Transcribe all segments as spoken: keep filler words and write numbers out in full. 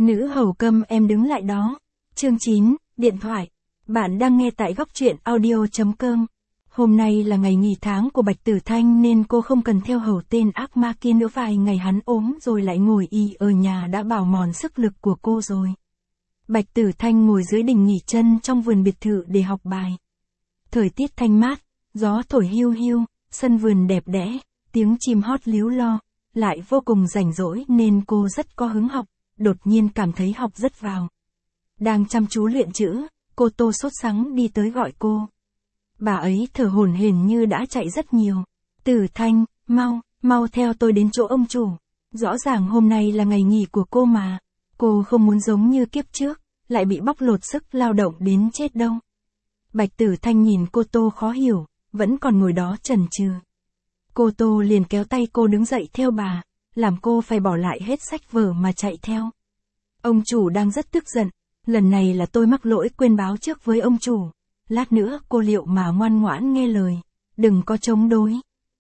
Nữ hầu câm em đứng lại đó. Chương chín, điện thoại. Bạn đang nghe tại góc truyện audio chấm com. Hôm nay là ngày nghỉ tháng của Bạch Tử Thanh nên cô không cần theo hầu tên ác ma kia nữa, vài ngày hắn ốm rồi lại ngồi y ở nhà đã bào mòn sức lực của cô rồi. Bạch Tử Thanh ngồi dưới đỉnh nghỉ chân trong vườn biệt thự để học bài. Thời tiết thanh mát, gió thổi hiu hiu, sân vườn đẹp đẽ, tiếng chim hót líu lo, lại vô cùng rảnh rỗi nên cô rất có hứng học, đột nhiên cảm thấy học rất vào. Đang chăm chú luyện chữ, cô Tô sốt sắng đi tới gọi cô. Bà ấy thở hổn hển như đã chạy rất nhiều. Tử Thanh, mau, mau theo tôi đến chỗ ông chủ. Rõ ràng hôm nay là ngày nghỉ của cô mà. Cô không muốn giống như kiếp trước, lại bị bóc lột sức lao động đến chết đâu. Bạch Tử Thanh nhìn cô Tô khó hiểu, vẫn còn ngồi đó chần chừ. Cô Tô liền kéo tay cô đứng dậy theo bà, làm cô phải bỏ lại hết sách vở mà chạy theo. Ông chủ đang rất tức giận, lần này là tôi mắc lỗi quên báo trước với ông chủ. Lát nữa cô liệu mà ngoan ngoãn nghe lời, đừng có chống đối.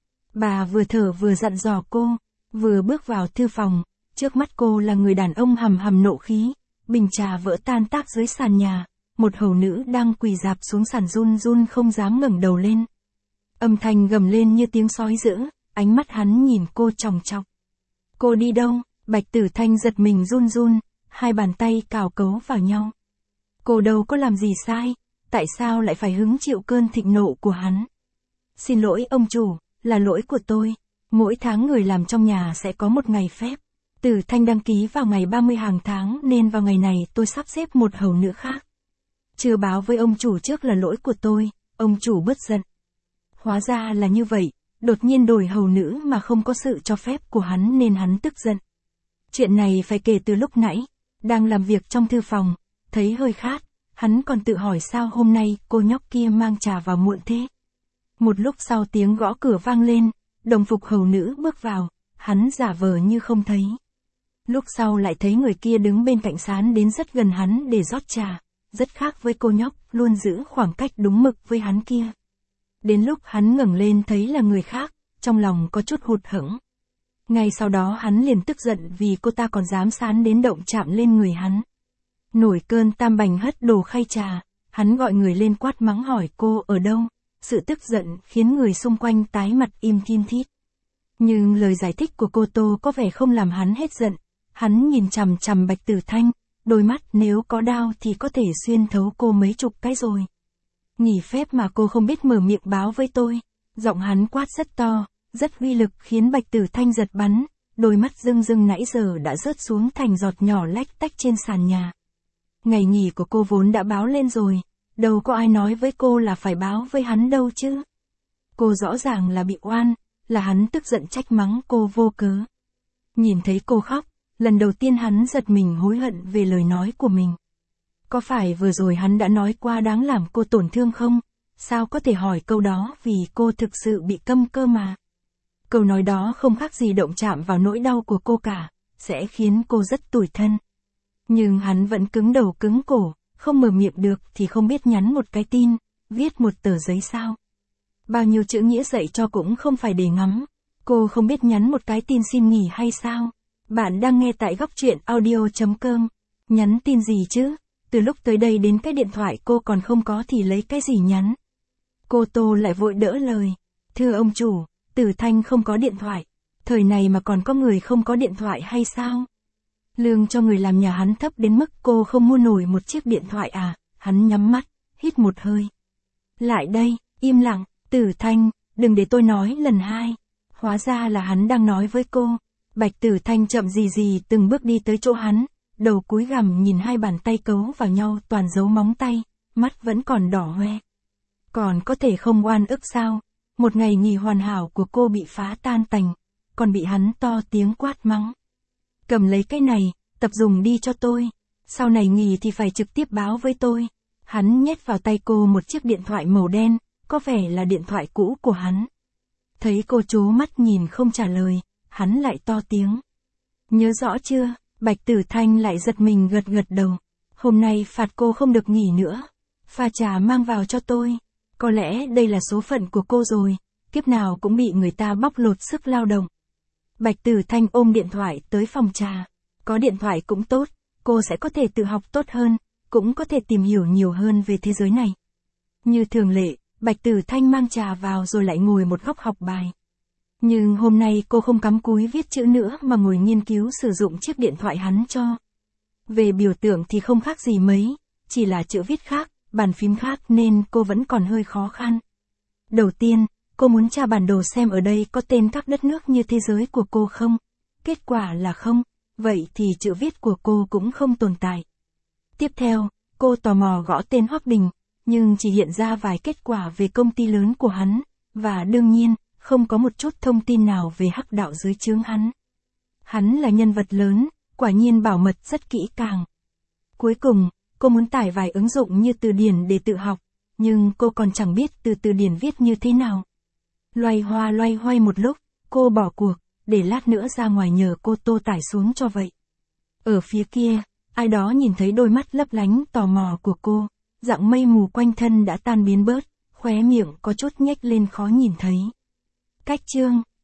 Bà vừa thở vừa dặn dò cô, vừa bước vào thư phòng, trước mắt cô là người đàn ông hầm hầm nộ khí, bình trà vỡ tan tác dưới sàn nhà, một hầu nữ đang quỳ rạp xuống sàn run run không dám ngẩng đầu lên. Âm thanh gầm lên như tiếng sói dữ, ánh mắt hắn nhìn cô chòng chọc. Cô đi đâu? Bạch Tử Thanh giật mình run run, hai bàn tay cào cấu vào nhau. Cô đâu có làm gì sai, tại sao lại phải hứng chịu cơn thịnh nộ của hắn? Xin lỗi ông chủ, là lỗi của tôi, mỗi tháng người làm trong nhà sẽ có một ngày phép. Tử Thanh đăng ký vào ngày ba mươi hàng tháng nên vào ngày này tôi sắp xếp một hầu nữ khác. Chưa báo với ông chủ trước là lỗi của tôi, ông chủ bớt giận. Hóa ra là như vậy, đột nhiên đổi hầu nữ mà không có sự cho phép của hắn nên hắn tức giận. Chuyện này phải kể từ lúc nãy, đang làm việc trong thư phòng, thấy hơi khát, hắn còn tự hỏi sao hôm nay cô nhóc kia mang trà vào muộn thế. Một lúc sau tiếng gõ cửa vang lên, đồng phục hầu nữ bước vào, hắn giả vờ như không thấy. Lúc sau lại thấy người kia đứng bên cạnh sán đến rất gần hắn để rót trà, rất khác với cô nhóc, luôn giữ khoảng cách đúng mực với hắn kia. Đến lúc hắn ngẩng lên thấy là người khác, trong lòng có chút hụt hẫng. Ngay sau đó hắn liền tức giận vì cô ta còn dám sán đến động chạm lên người hắn. Nổi cơn tam bành hất đồ khay trà, hắn gọi người lên quát mắng hỏi cô ở đâu. Sự tức giận khiến người xung quanh tái mặt im thiên thít. Nhưng lời giải thích của cô Tô có vẻ không làm hắn hết giận. Hắn nhìn chằm chằm Bạch Tử Thanh, đôi mắt nếu có đao thì có thể xuyên thấu cô mấy chục cái rồi. Nghỉ phép mà cô không biết mở miệng báo với tôi. Giọng hắn quát rất to, rất uy lực khiến Bạch Tử Thanh giật bắn, đôi mắt rưng rưng nãy giờ đã rớt xuống thành giọt nhỏ lách tách trên sàn nhà. Ngày nghỉ của cô vốn đã báo lên rồi, đâu có ai nói với cô là phải báo với hắn đâu chứ. Cô rõ ràng là bị oan, là hắn tức giận trách mắng cô vô cớ. Nhìn thấy cô khóc, lần đầu tiên hắn giật mình hối hận về lời nói của mình. Có phải vừa rồi hắn đã nói qua đáng làm cô tổn thương không? Sao có thể hỏi câu đó vì cô thực sự bị câm cơ mà. Câu nói đó không khác gì động chạm vào nỗi đau của cô cả, sẽ khiến cô rất tủi thân. Nhưng hắn vẫn cứng đầu cứng cổ, không mở miệng được thì không biết nhắn một cái tin, viết một tờ giấy sao. Bao nhiêu chữ nghĩa dạy cho cũng không phải để ngắm. Cô không biết nhắn một cái tin xin nghỉ hay sao? Bạn đang nghe tại góc truyện audio chấm com. Nhắn tin gì chứ? Từ lúc tới đây đến cái điện thoại cô còn không có thì lấy cái gì nhắn? Cô Tô lại vội đỡ lời. Thưa ông chủ, Tử Thanh không có điện thoại. Thời này mà còn có người không có điện thoại hay sao? Lương cho người làm nhà hắn thấp đến mức cô không mua nổi một chiếc điện thoại à? Hắn nhắm mắt, hít một hơi. Lại đây, im lặng, Tử Thanh, đừng để tôi nói lần hai. Hóa ra là hắn đang nói với cô. Bạch Tử Thanh chậm gì gì từng bước đi tới chỗ hắn, đầu cúi gằm nhìn hai bàn tay cấu vào nhau toàn dấu móng tay, mắt vẫn còn đỏ hoe. Còn có thể không oan ức sao? Một ngày nghỉ hoàn hảo của cô bị phá tan tành, còn bị hắn to tiếng quát mắng. Cầm lấy cái này, tập dùng đi cho tôi. Sau này nghỉ thì phải trực tiếp báo với tôi. Hắn nhét vào tay cô một chiếc điện thoại màu đen, có vẻ là điện thoại cũ của hắn. Thấy cô trố mắt nhìn không trả lời, hắn lại to tiếng. Nhớ rõ chưa? Bạch Tử Thanh lại giật mình gật gật đầu. Hôm nay phạt cô không được nghỉ nữa. Pha trà mang vào cho tôi. Có lẽ đây là số phận của cô rồi, kiếp nào cũng bị người ta bóc lột sức lao động. Bạch Tử Thanh ôm điện thoại tới phòng trà. Có điện thoại cũng tốt, cô sẽ có thể tự học tốt hơn, cũng có thể tìm hiểu nhiều hơn về thế giới này. Như thường lệ, Bạch Tử Thanh mang trà vào rồi lại ngồi một góc học bài. Nhưng hôm nay cô không cắm cúi viết chữ nữa mà ngồi nghiên cứu sử dụng chiếc điện thoại hắn cho. Về biểu tượng thì không khác gì mấy, chỉ là chữ viết khác, bàn phím khác nên cô vẫn còn hơi khó khăn. Đầu tiên, cô muốn tra bản đồ xem ở đây có tên các đất nước như thế giới của cô không. Kết quả là không, vậy thì chữ viết của cô cũng không tồn tại. Tiếp theo, cô tò mò gõ tên Hoắc Đình, nhưng chỉ hiện ra vài kết quả về công ty lớn của hắn, và đương nhiên, không có một chút thông tin nào về Hắc đạo dưới trướng hắn. Hắn là nhân vật lớn, quả nhiên bảo mật rất kỹ càng. Cuối cùng, cô muốn tải vài ứng dụng như từ điển để tự học, nhưng cô còn chẳng biết từ từ điển viết như thế nào. Loay hoa loay hoay một lúc, cô bỏ cuộc, để lát nữa ra ngoài nhờ cô Tô tải xuống cho vậy. Ở phía kia, ai đó nhìn thấy đôi mắt lấp lánh tò mò của cô, dạng mây mù quanh thân đã tan biến bớt, khóe miệng có chút nhếch lên khó nhìn thấy. Cách chương